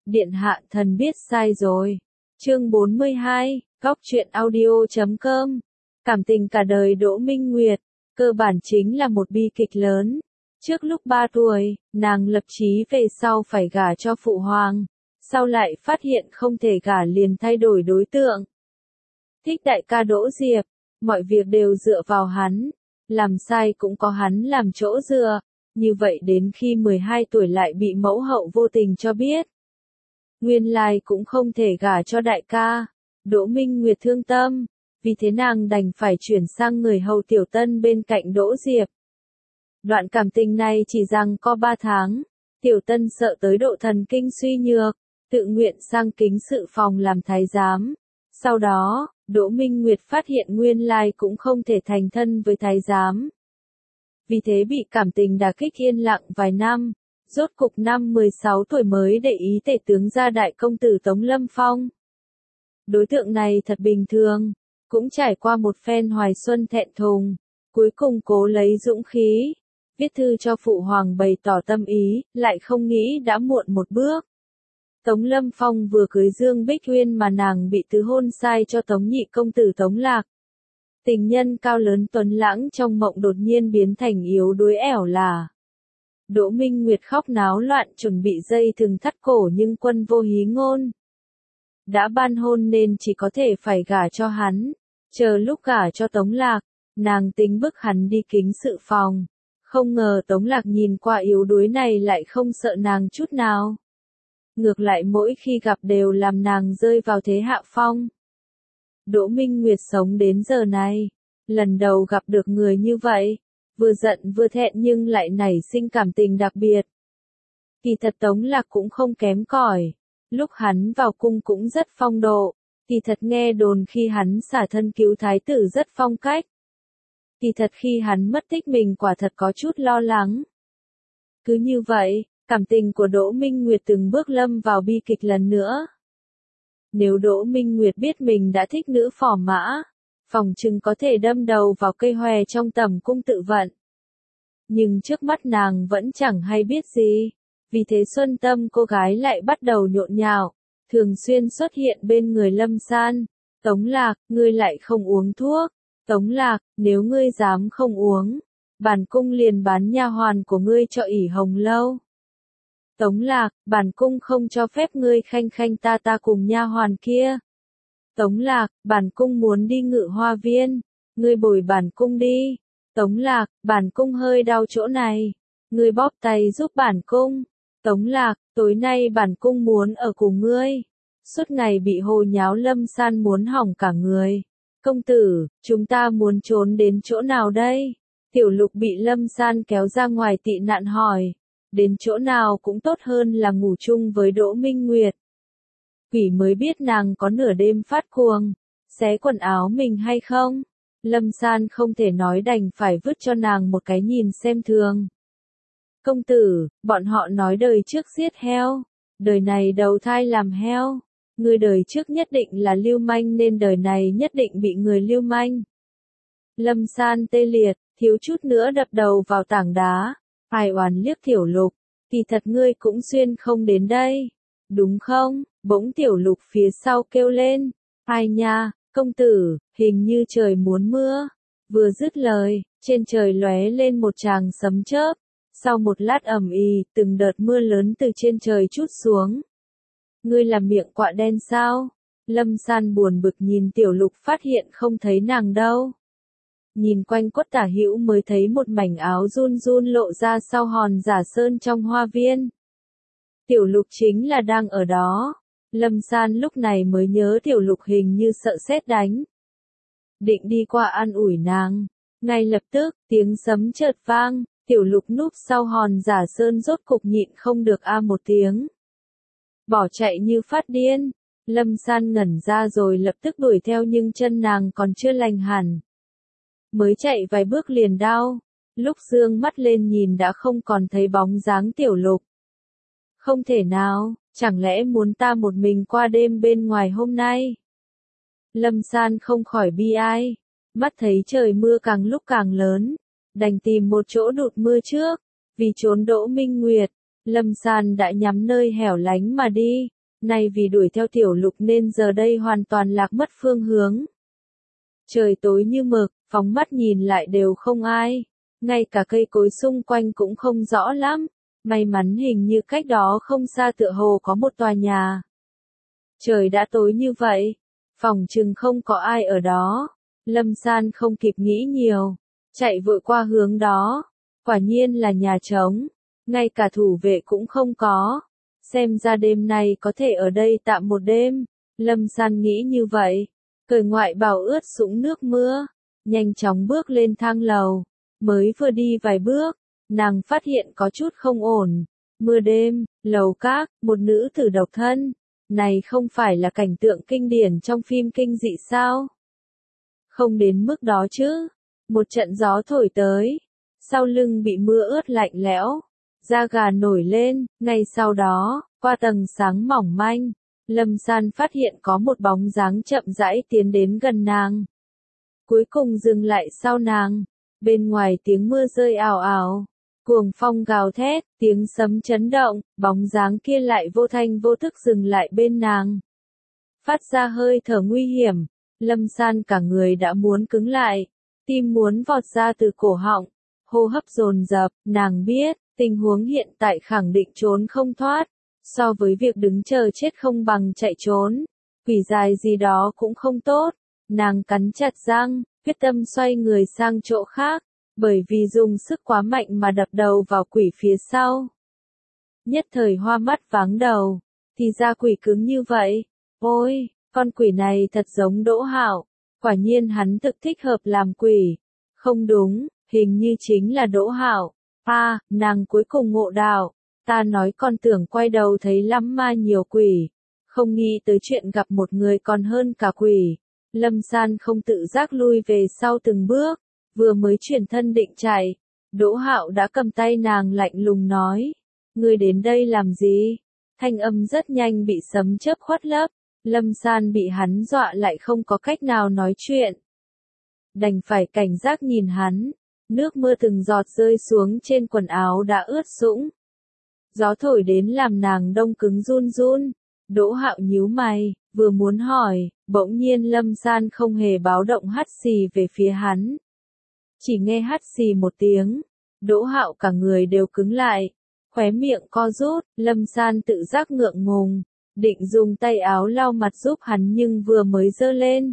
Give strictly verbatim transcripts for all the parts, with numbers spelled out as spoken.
Điện hạ thần biết sai rồi. Chương bốn mươi hai, Góc truyện audio chấm com. Cảm tình cả đời Đỗ Minh Nguyệt, cơ bản chính là một bi kịch lớn. Trước lúc ba tuổi, nàng lập chí về sau phải gả cho phụ hoàng, sau lại phát hiện không thể gả liền thay đổi đối tượng. Thích đại ca Đỗ Diệp, mọi việc đều dựa vào hắn, làm sai cũng có hắn làm chỗ dựa, như vậy đến khi mười hai tuổi lại bị mẫu hậu vô tình cho biết. Nguyên lai cũng không thể gả cho đại ca. Đỗ Minh Nguyệt thương tâm, vì thế nàng đành phải chuyển sang người hầu Tiểu Tân bên cạnh Đỗ Diệp. Đoạn cảm tình này chỉ rằng có ba tháng, Tiểu Tân sợ tới độ thần kinh suy nhược, tự nguyện sang kính sự phòng làm thái giám. Sau đó, Đỗ Minh Nguyệt phát hiện nguyên lai cũng không thể thành thân với thái giám. Vì thế bị cảm tình đả kích yên lặng vài năm, rốt cục năm mười sáu tuổi mới để ý tể tướng gia đại công tử Tống Lâm Phong. Đối tượng này thật bình thường, cũng trải qua một phen hoài xuân thẹn thùng, cuối cùng cố lấy dũng khí, viết thư cho phụ hoàng bày tỏ tâm ý, lại không nghĩ đã muộn một bước. Tống Lâm Phong vừa cưới Dương Bích Uyên mà nàng bị tứ hôn sai cho Tống nhị công tử Tống Lạc. Tình nhân cao lớn tuấn lãng trong mộng đột nhiên biến thành yếu đuối ẻo lả. Đỗ Minh Nguyệt khóc náo loạn chuẩn bị dây thừng thắt cổ nhưng quân vô hí ngôn. Đã ban hôn nên chỉ có thể phải gả cho hắn, chờ lúc gả cho Tống Lạc, nàng tính bức hắn đi kính sự phòng. Không ngờ Tống Lạc nhìn qua yếu đuối này lại không sợ nàng chút nào. Ngược lại mỗi khi gặp đều làm nàng rơi vào thế hạ phong. Đỗ Minh Nguyệt sống đến giờ này, lần đầu gặp được người như vậy, vừa giận vừa thẹn nhưng lại nảy sinh cảm tình đặc biệt. Kỳ thật Tống Lạc cũng không kém cỏi, lúc hắn vào cung cũng rất phong độ, kỳ thật nghe đồn khi hắn xả thân cứu thái tử rất phong cách. Kỳ thật khi hắn mất tích mình quả thật có chút lo lắng. Cứ như vậy, cảm tình của Đỗ Minh Nguyệt từng bước lâm vào bi kịch lần nữa. Nếu Đỗ Minh Nguyệt biết mình đã thích nữ phò mã, phòng chừng có thể đâm đầu vào cây hòe trong tầm cung tự vận. Nhưng trước mắt nàng vẫn chẳng hay biết gì, vì thế xuân tâm cô gái lại bắt đầu nhộn nhạo, thường xuyên xuất hiện bên người Lâm San. Tống Lạc, ngươi lại không uống thuốc. Tống Lạc, nếu ngươi dám không uống, bản cung liền bán nha hoàn của ngươi cho ỷ Hồng Lâu. Tống Lạc, bản cung không cho phép ngươi khanh khanh ta ta cùng nha hoàn kia. Tống Lạc, bản cung muốn đi Ngự Hoa Viên, ngươi bồi bản cung đi. Tống Lạc, bản cung hơi đau chỗ này, ngươi bóp tay giúp bản cung. Tống Lạc, tối nay bản cung muốn ở cùng ngươi. Suốt ngày bị hồ nháo Lâm San muốn hỏng cả người. Công tử, chúng ta muốn trốn đến chỗ nào đây? Tiểu Lục bị Lâm San kéo ra ngoài tị nạn hỏi. Đến chỗ nào cũng tốt hơn là ngủ chung với Đỗ Minh Nguyệt. Quỷ mới biết nàng có nửa đêm phát cuồng, xé quần áo mình hay không? Lâm San không thể nói đành phải vứt cho nàng một cái nhìn xem thường. Công tử, bọn họ nói đời trước giết heo, đời này đầu thai làm heo. Người đời trước nhất định là lưu manh nên đời này nhất định bị người lưu manh. Lâm San tê liệt, thiếu chút nữa đập đầu vào tảng đá. Ai oán liếc Tiểu Lục, kỳ thật ngươi cũng xuyên không đến đây, đúng không? Bỗng Tiểu Lục phía sau kêu lên, ai nha, công tử, hình như trời muốn mưa. Vừa dứt lời, trên trời lóe lên một tràng sấm chớp, sau một lát ầm ĩ, từng đợt mưa lớn từ trên trời trút xuống. Ngươi làm miệng quạ đen sao? Lâm San buồn bực nhìn Tiểu Lục phát hiện không thấy nàng đâu. Nhìn quanh quất tả hữu mới thấy một mảnh áo run run lộ ra sau hòn giả sơn trong hoa viên. Tiểu Lục chính là đang ở đó. Lâm San lúc này mới nhớ Tiểu Lục hình như sợ sét đánh. Định đi qua an ủi nàng. Ngay lập tức, tiếng sấm chợt vang, Tiểu Lục núp sau hòn giả sơn rốt cục nhịn không được a một tiếng. Bỏ chạy như phát điên. Lâm San ngẩn ra rồi lập tức đuổi theo nhưng chân nàng còn chưa lành hẳn. Mới chạy vài bước liền đau, lúc dương mắt lên nhìn đã không còn thấy bóng dáng Tiểu Lục. Không thể nào, chẳng lẽ muốn ta một mình qua đêm bên ngoài hôm nay? Lâm San không khỏi bi ai, mắt thấy trời mưa càng lúc càng lớn, đành tìm một chỗ đụt mưa trước, vì trốn Đỗ Minh Nguyệt, Lâm San đã nhắm nơi hẻo lánh mà đi, nay vì đuổi theo tiểu lục nên giờ đây hoàn toàn lạc mất phương hướng. Trời tối như mực, phóng mắt nhìn lại đều không ai, ngay cả cây cối xung quanh cũng không rõ lắm, may mắn hình như cách đó không xa tựa hồ có một tòa nhà. Trời đã tối như vậy, phòng chừng không có ai ở đó, Lâm San không kịp nghĩ nhiều, chạy vội qua hướng đó, quả nhiên là nhà trống, ngay cả thủ vệ cũng không có, xem ra đêm nay có thể ở đây tạm một đêm, Lâm San nghĩ như vậy, cởi ngoại bào ướt sũng nước mưa, nhanh chóng bước lên thang lầu, mới vừa đi vài bước, nàng phát hiện có chút không ổn, mưa đêm, lầu các, một nữ tử độc thân, này không phải là cảnh tượng kinh điển trong phim kinh dị sao? Không đến mức đó chứ, một trận gió thổi tới, sau lưng bị mưa ướt lạnh lẽo, da gà nổi lên, ngay sau đó, qua tầng sáng mỏng manh, Lâm San phát hiện có một bóng dáng chậm rãi tiến đến gần nàng. Cuối cùng dừng lại sau nàng, bên ngoài tiếng mưa rơi ào ào, cuồng phong gào thét, tiếng sấm chấn động, bóng dáng kia lại vô thanh vô thức dừng lại bên nàng. Phát ra hơi thở nguy hiểm, Lâm San cả người đã muốn cứng lại, tim muốn vọt ra từ cổ họng, hô hấp dồn dập, nàng biết, tình huống hiện tại khẳng định trốn không thoát, so với việc đứng chờ chết không bằng chạy trốn, quỷ dài gì đó cũng không tốt, nàng cắn chặt răng, quyết tâm xoay người sang chỗ khác, bởi vì dùng sức quá mạnh mà đập đầu vào quỷ phía sau. Nhất thời hoa mắt váng đầu, thì ra quỷ cứng như vậy, ôi, con quỷ này thật giống Đỗ Hạo, quả nhiên hắn thực thích hợp làm quỷ, không đúng, hình như chính là Đỗ Hạo, à, nàng cuối cùng ngộ đạo, ta nói con tưởng quay đầu thấy lắm ma nhiều quỷ, không nghĩ tới chuyện gặp một người còn hơn cả quỷ, Lâm San không tự giác lui về sau từng bước, vừa mới chuyển thân định chạy, Đỗ Hạo đã cầm tay nàng lạnh lùng nói, ngươi đến đây làm gì? Thanh âm rất nhanh bị sấm chớp khuất lấp, Lâm San bị hắn dọa lại không có cách nào nói chuyện. Đành phải cảnh giác nhìn hắn, nước mưa từng giọt rơi xuống trên quần áo đã ướt sũng. Gió thổi đến làm nàng đông cứng run run, Đỗ Hạo nhíu mày, vừa muốn hỏi, bỗng nhiên Lâm San không hề báo động hắt xì về phía hắn. Chỉ nghe hắt xì một tiếng, Đỗ Hạo cả người đều cứng lại, khóe miệng co rút, Lâm San tự giác ngượng ngùng, định dùng tay áo lau mặt giúp hắn nhưng vừa mới giơ lên.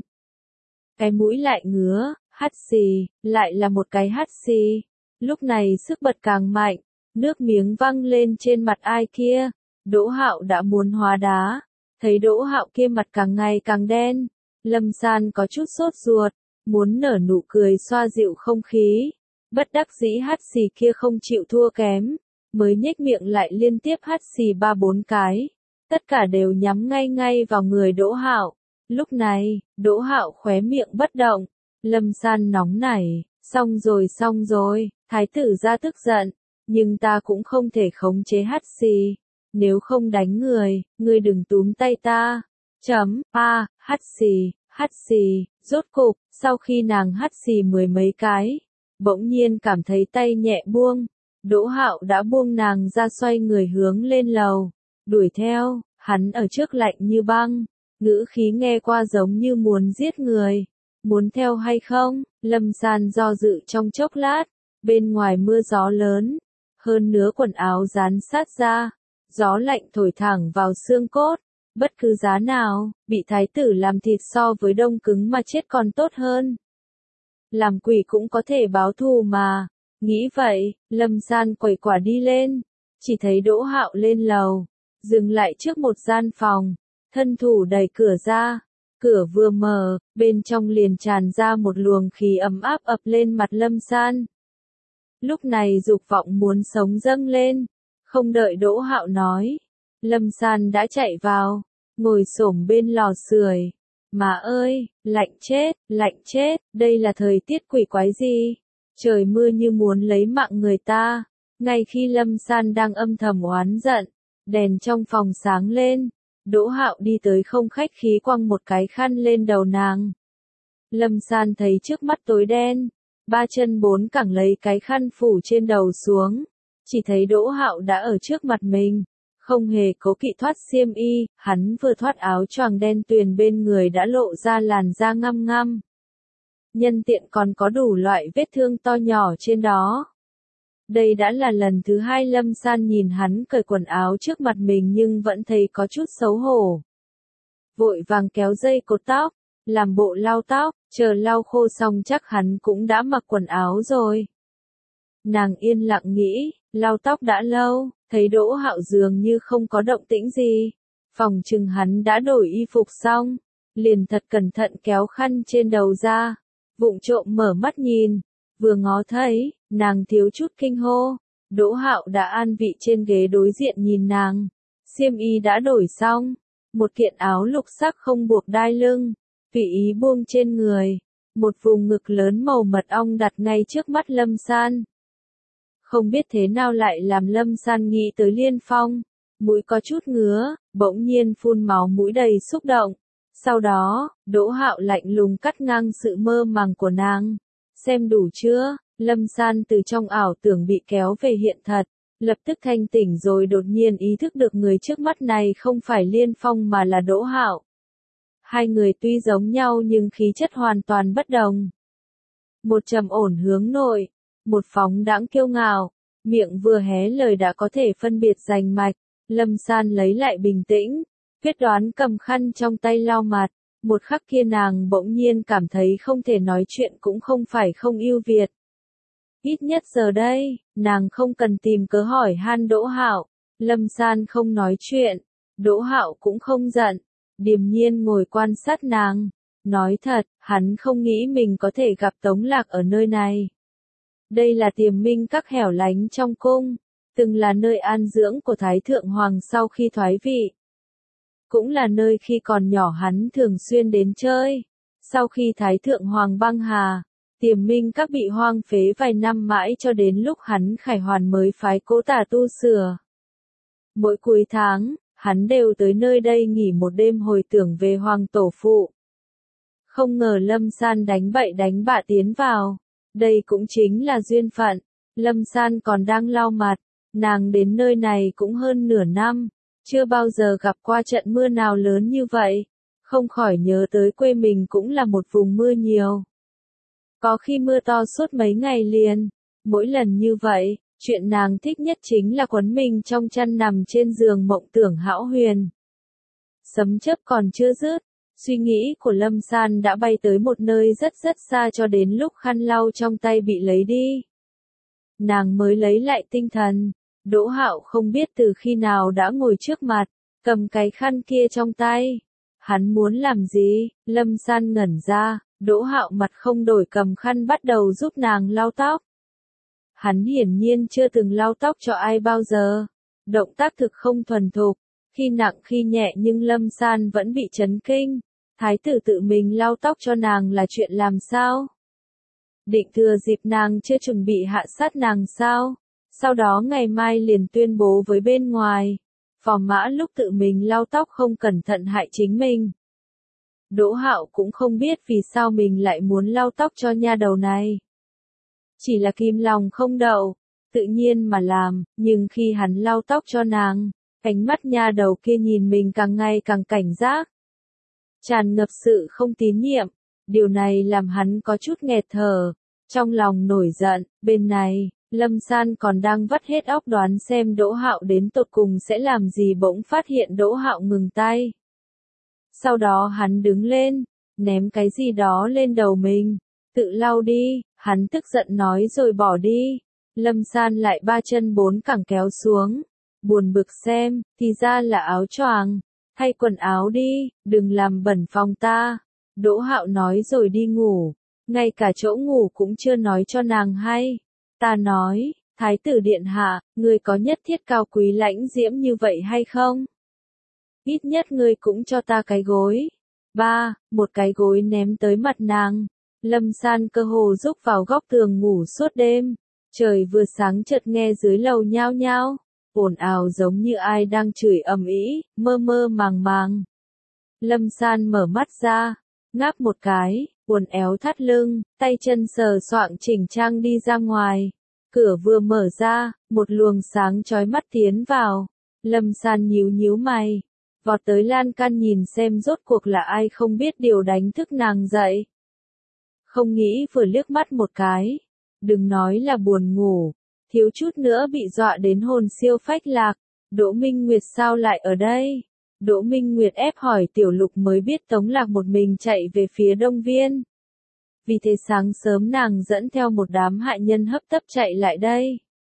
Cái mũi lại ngứa, hắt xì, lại là một cái hắt xì. Lúc này sức bật càng mạnh, nước miếng văng lên trên mặt ai kia, Đỗ Hạo đã muốn hóa đá, thấy Đỗ Hạo kia mặt càng ngày càng đen, Lâm San có chút sốt ruột, muốn nở nụ cười xoa dịu không khí, bất đắc dĩ hắt xì kia không chịu thua kém, mới nhếch miệng lại liên tiếp hắt xì ba bốn cái, tất cả đều nhắm ngay ngay vào người Đỗ Hạo. Lúc này, Đỗ Hạo khóe miệng bất động, Lâm San nóng nảy, xong rồi xong rồi, thái tử ra tức giận, nhưng ta cũng không thể khống chế hắt xì, nếu không đánh người, ngươi đừng túm tay ta. Chấm, a, hắt xì, hắt xì, rốt cục, sau khi nàng hắt xì mười mấy cái, bỗng nhiên cảm thấy tay nhẹ buông, Đỗ Hạo đã buông nàng ra xoay người hướng lên lầu, đuổi theo, hắn ở trước lạnh như băng, ngữ khí nghe qua giống như muốn giết người, muốn theo hay không, Lâm San do dự trong chốc lát, bên ngoài mưa gió lớn, hơn nữa quần áo dán sát ra, gió lạnh thổi thẳng vào xương cốt, bất cứ giá nào, bị thái tử làm thịt so với đông cứng mà chết còn tốt hơn. Làm quỷ cũng có thể báo thù mà, nghĩ vậy, Lâm San quẩy quả đi lên, chỉ thấy Đỗ Hạo lên lầu, dừng lại trước một gian phòng, thân thủ đẩy cửa ra, cửa vừa mở, bên trong liền tràn ra một luồng khí ấm áp ập lên mặt Lâm San. Lúc này dục vọng muốn sống dâng lên, không đợi Đỗ Hạo nói, Lâm San đã chạy vào, ngồi xổm bên lò sưởi. Mà ơi, lạnh chết, lạnh chết, đây là thời tiết quỷ quái gì? Trời mưa như muốn lấy mạng người ta. Ngay khi Lâm San đang âm thầm oán giận, đèn trong phòng sáng lên, Đỗ Hạo đi tới không khách khí quăng một cái khăn lên đầu nàng. Lâm San thấy trước mắt tối đen, ba chân bốn cẳng lấy cái khăn phủ trên đầu xuống, chỉ thấy Đỗ Hạo đã ở trước mặt mình, Không hề cố kỵ thoát xiêm y, hắn vừa thoát áo choàng đen tuyền bên người đã lộ ra làn da ngăm ngăm. Nhân tiện còn có đủ loại vết thương to nhỏ trên đó. Đây đã là lần thứ hai Lâm San nhìn hắn cởi quần áo trước mặt mình nhưng vẫn thấy có chút xấu hổ. Vội vàng kéo dây cột tóc, làm bộ lau tóc, chờ lau khô xong chắc hắn cũng đã mặc quần áo rồi. Nàng yên lặng nghĩ, lau tóc đã lâu, thấy Đỗ Hạo dường như không có động tĩnh gì. Phòng chừng hắn đã đổi y phục xong, liền thật cẩn thận kéo khăn trên đầu ra, vụng trộm mở mắt nhìn, vừa ngó thấy, nàng thiếu chút kinh hô. Đỗ Hạo đã an vị trên ghế đối diện nhìn nàng, xiêm y đã đổi xong, một kiện áo lục sắc không buộc đai lưng, tùy ý buông trên người, một vùng ngực lớn màu mật ong đặt ngay trước mắt Lâm San. Không biết thế nào lại làm Lâm San nghĩ tới Liên Phong, mũi có chút ngứa, bỗng nhiên phun máu mũi đầy xúc động. Sau đó, Đỗ Hạo lạnh lùng cắt ngang sự mơ màng của nàng. Xem đủ chưa? Lâm San từ trong ảo tưởng bị kéo về hiện thật, lập tức thanh tỉnh rồi đột nhiên ý thức được người trước mắt này không phải Liên Phong mà là Đỗ Hạo. Hai người tuy giống nhau nhưng khí chất hoàn toàn bất đồng. Một trầm ổn hướng nội, một phóng đãng kiêu ngạo, miệng vừa hé lời đã có thể phân biệt rành mạch. Lâm San lấy lại bình tĩnh, quyết đoán cầm khăn trong tay lau mặt. Một khắc kia nàng bỗng nhiên cảm thấy không thể nói chuyện cũng không phải không ưu việt. Ít nhất giờ đây, nàng không cần tìm cớ hỏi han Đỗ Hạo. Lâm San không nói chuyện, Đỗ Hạo cũng không giận, điềm nhiên ngồi quan sát nàng. Nói thật, hắn không nghĩ mình có thể gặp Tống Lạc ở nơi này. Đây là Tiềm Minh Các hẻo lánh trong cung, từng là nơi an dưỡng của Thái Thượng Hoàng sau khi thoái vị. Cũng là nơi khi còn nhỏ hắn thường xuyên đến chơi. Sau khi Thái Thượng Hoàng băng hà, Tiềm Minh Các bị hoang phế vài năm mãi cho đến lúc hắn khải hoàn mới phái Cố Tả tu sửa. Mỗi cuối tháng, hắn đều tới nơi đây nghỉ một đêm hồi tưởng về Hoàng tổ phụ. Không ngờ Lâm San đánh bậy đánh bạ tiến vào. Đây cũng chính là duyên phận. Lâm San còn đang lau mặt, nàng đến nơi này cũng hơn nửa năm, chưa bao giờ gặp qua trận mưa nào lớn như vậy, không khỏi nhớ tới quê mình cũng là một vùng mưa nhiều. Có khi mưa to suốt mấy ngày liền, mỗi lần như vậy, chuyện nàng thích nhất chính là quấn mình trong chăn nằm trên giường mộng tưởng hão huyền. Sấm chớp còn chưa dứt, suy nghĩ của Lâm San đã bay tới một nơi rất rất xa cho đến lúc khăn lau trong tay bị lấy đi. Nàng mới lấy lại tinh thần, Đỗ Hạo không biết từ khi nào đã ngồi trước mặt, cầm cái khăn kia trong tay. Hắn muốn làm gì? Lâm San ngẩn ra, Đỗ Hạo mặt không đổi cầm khăn bắt đầu giúp nàng lau tóc. Hắn hiển nhiên chưa từng lau tóc cho ai bao giờ. Động tác thực không thuần thục, khi nặng khi nhẹ nhưng Lâm San vẫn bị chấn kinh. Thái tử tự mình lau tóc cho nàng là chuyện làm sao? Định thừa dịp nàng chưa chuẩn bị hạ sát nàng sao? Sau đó ngày mai liền tuyên bố với bên ngoài. Phò mã lúc tự mình lau tóc không cẩn thận hại chính mình. Đỗ Hạo cũng không biết vì sao mình lại muốn lau tóc cho nha đầu này. Chỉ là kim lòng không đậu, tự nhiên mà làm, nhưng khi hắn lau tóc cho nàng, ánh mắt nha đầu kia nhìn mình càng ngày càng cảnh giác. Tràn ngập sự không tín nhiệm, điều này làm hắn có chút nghẹt thở, trong lòng nổi giận. Bên này, Lâm San còn đang vắt hết óc đoán xem Đỗ Hạo đến tột cùng sẽ làm gì bỗng phát hiện Đỗ Hạo ngừng tay. Sau đó hắn đứng lên, ném cái gì đó lên đầu mình, tự lau đi, hắn tức giận nói rồi bỏ đi. Lâm San lại ba chân bốn cẳng kéo xuống, buồn bực xem, thì ra là áo choàng, thay quần áo đi, đừng làm bẩn phòng ta. Đỗ Hạo nói rồi đi ngủ, ngay cả chỗ ngủ cũng chưa nói cho nàng hay. Ta nói, Thái tử điện hạ, ngươi có nhất thiết cao quý lãnh diễm như vậy hay không? Ít nhất ngươi cũng cho ta cái gối. Ba, một cái gối ném tới mặt nàng. Lâm San cơ hồ rúc vào góc tường ngủ suốt đêm. Trời vừa sáng chợt nghe dưới lầu nhao nhao, ồn ào giống như ai đang chửi ầm ĩ, mơ mơ màng màng. Lâm San mở mắt ra, ngáp một cái, uốn éo thắt lưng, tay chân sờ soạng chỉnh trang đi ra ngoài. Cửa vừa mở ra, một luồng sáng chói mắt tiến vào. Lâm San nhíu nhíu mày, vọt tới lan can nhìn xem rốt cuộc là ai không biết điều đánh thức nàng dậy. Không nghĩ vừa liếc mắt một cái, đừng nói là buồn ngủ, thiếu chút nữa bị dọa đến hồn siêu phách lạc. Đỗ Minh Nguyệt sao lại ở đây? Đỗ Minh Nguyệt ép hỏi Tiểu Lục mới biết Tống Lạc một mình chạy về phía Đông Viên. Vì thế sáng sớm nàng dẫn theo một đám hạ nhân hấp tấp chạy lại đây.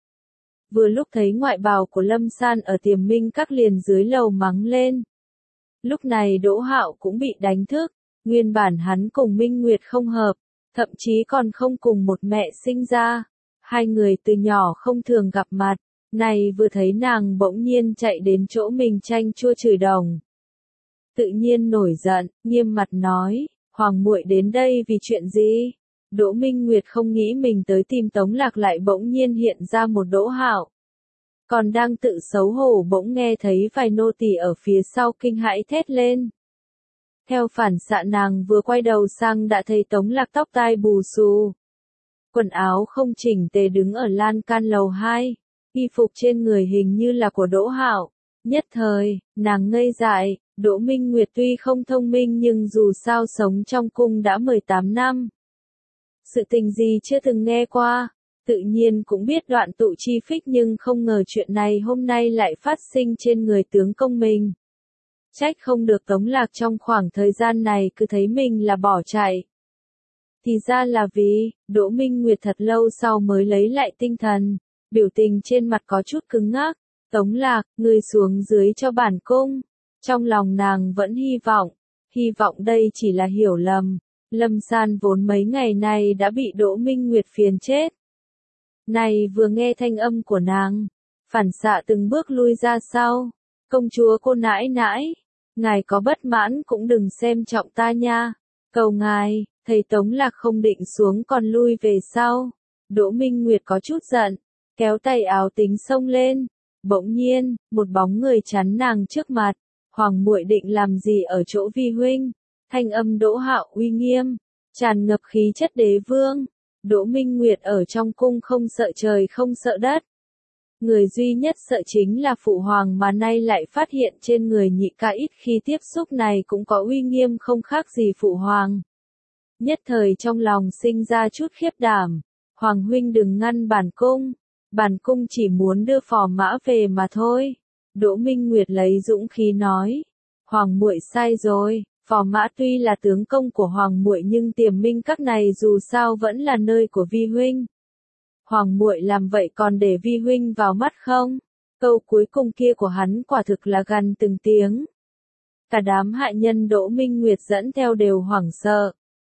Vừa lúc thấy ngoại bào của Lâm San ở Tiềm Minh Các liền dưới lầu mắng lên. Lúc này Đỗ Hạo cũng bị đánh thức, nguyên bản hắn cùng Minh Nguyệt không hợp, thậm chí còn không cùng một mẹ sinh ra. Hai người từ nhỏ không thường gặp mặt, này vừa thấy nàng bỗng nhiên chạy đến chỗ mình tranh chua chửi đồng. Tự nhiên nổi giận, nghiêm mặt nói, Hoàng muội đến đây vì chuyện gì? Đỗ Minh Nguyệt không nghĩ mình tới tìm Tống Lạc lại bỗng nhiên hiện ra một Đỗ Hạo. Còn đang tự xấu hổ bỗng nghe thấy vài nô tỳ ở phía sau kinh hãi thét lên. Theo phản xạ nàng vừa quay đầu sang đã thấy Tống Lạc tóc tai bù xù. Quần áo không chỉnh tề đứng ở lan can lầu hai, y phục trên người hình như là của Đỗ Hạo. Nhất thời, nàng ngây dại, Đỗ Minh Nguyệt tuy không thông minh nhưng dù sao sống trong cung đã mười tám năm. Sự tình gì chưa từng nghe qua, tự nhiên cũng biết đoạn tụ chi phích nhưng không ngờ chuyện này hôm nay lại phát sinh trên người tướng công mình. Trách không được Tống Lạc trong khoảng thời gian này cứ thấy mình là bỏ chạy. Thì ra là vì, Đỗ Minh Nguyệt thật lâu sau mới lấy lại tinh thần, biểu tình trên mặt có chút cứng ngắc. Tống Lạc, ngươi xuống dưới cho bản cung. Trong lòng nàng vẫn hy vọng, hy vọng đây chỉ là hiểu lầm. Lâm San vốn mấy ngày này đã bị Đỗ Minh Nguyệt phiền chết. Này vừa nghe thanh âm của nàng, phản xạ từng bước lui ra sau. Công chúa cô nãi nãi, ngài có bất mãn cũng đừng xem trọng ta nha. Cầu ngài, thầy Tống Lạc không định xuống còn lui về sau. Đỗ Minh Nguyệt có chút giận, kéo tay áo tính xông lên. Bỗng nhiên, một bóng người chắn nàng trước mặt. Hoàng muội định làm gì ở chỗ vi huynh? Thanh âm Đỗ Hạo uy nghiêm, tràn ngập khí chất đế vương. Đỗ Minh Nguyệt ở trong cung không sợ trời không sợ đất. Người duy nhất sợ chính là phụ hoàng mà nay lại phát hiện trên người nhị ca ít khi tiếp xúc này cũng có uy nghiêm không khác gì phụ hoàng. Nhất thời trong lòng sinh ra chút khiếp đảm. Hoàng huynh đừng ngăn bản cung. Bản cung chỉ muốn đưa phò mã về mà thôi. Đỗ Minh Nguyệt lấy dũng khí nói. Hoàng muội sai rồi, phò mã tuy là tướng công của hoàng muội nhưng Tiềm Minh Các này dù sao vẫn là nơi của vi huynh. Hoàng muội làm vậy còn để vi huynh vào mắt không? Câu cuối cùng kia của hắn quả thực là gằn từng tiếng. Cả đám hạ nhân Đỗ Minh Nguyệt dẫn theo đều hoảng sợ.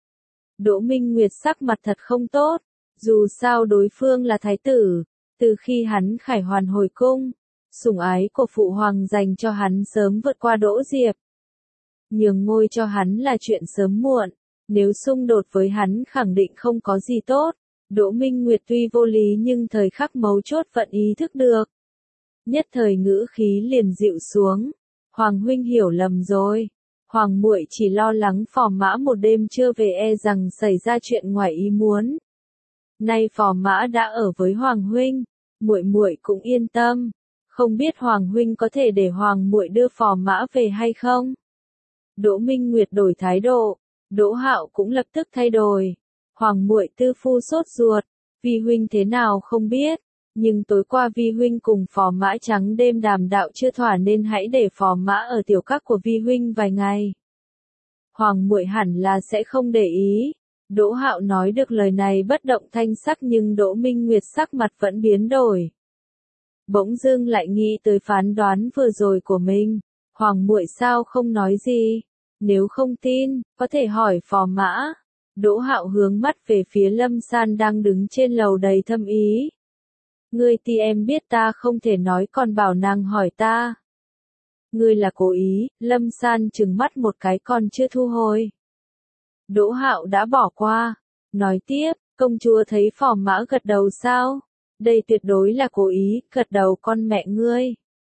Đỗ Minh Nguyệt sắc mặt thật không tốt, dù sao đối phương là thái tử. Từ khi hắn khải hoàn hồi cung, sủng ái của phụ hoàng dành cho hắn sớm vượt qua Đỗ Diệp. Nhường ngôi cho hắn là chuyện sớm muộn, nếu xung đột với hắn khẳng định không có gì tốt. Đỗ Minh Nguyệt tuy vô lý nhưng thời khắc mấu chốt vẫn ý thức được. Nhất thời ngữ khí liền dịu xuống. Hoàng huynh hiểu lầm rồi. Hoàng muội chỉ lo lắng phò mã một đêm chưa về e rằng xảy ra chuyện ngoài ý muốn. Nay phò mã đã ở với Hoàng huynh, muội muội cũng yên tâm. Không biết Hoàng huynh có thể để Hoàng muội đưa phò mã về hay không? Đỗ Minh Nguyệt đổi thái độ, Đỗ Hạo cũng lập tức thay đổi. Hoàng muội tư phu sốt ruột, vi huynh thế nào không biết, nhưng tối qua vi huynh cùng phò mã trắng đêm đàm đạo chưa thỏa nên hãy để phò mã ở tiểu các của vi huynh vài ngày. Hoàng muội hẳn là sẽ không để ý. Đỗ Hạo nói được lời này bất động thanh sắc nhưng Đỗ Minh Nguyệt sắc mặt vẫn biến đổi. Bỗng dưng lại nghĩ tới phán đoán vừa rồi của mình, Hoàng muội sao không nói gì? Nếu không tin, có thể hỏi phò mã. Đỗ Hạo hướng mắt về phía Lâm San đang đứng trên lầu đầy thâm ý. Ngươi thì em biết ta không thể nói còn bảo nàng hỏi ta. Ngươi là cố ý, Lâm San trừng mắt một cái còn chưa thu hồi. Đỗ Hạo đã bỏ qua, nói tiếp, công chúa thấy phò mã gật đầu sao? Đây tuyệt đối là cố ý, gật đầu con mẹ ngươi.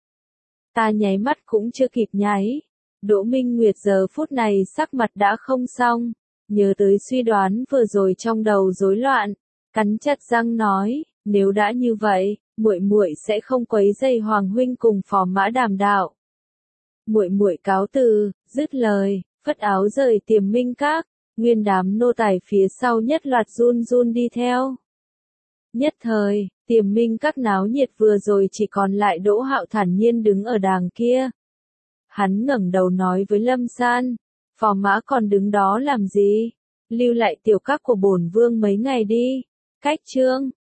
Ta nháy mắt cũng chưa kịp nháy. Đỗ Minh Nguyệt giờ phút này sắc mặt đã không xong, nhớ tới suy đoán vừa rồi trong đầu rối loạn, cắn chặt răng nói, nếu đã như vậy, muội muội sẽ không quấy rầy Hoàng huynh cùng Phò Mã đàm đạo. Muội muội cáo từ, dứt lời, phất áo rời Tiềm Minh Các, nguyên đám nô tài phía sau nhất loạt run run đi theo. Nhất thời, Tiềm Minh Các náo nhiệt vừa rồi chỉ còn lại Đỗ Hạo thản nhiên đứng ở đàng kia. Hắn ngẩng đầu nói với Lâm San, Phò Mã còn đứng đó làm gì? Lưu lại tiểu các của bổn vương mấy ngày đi. Cách chương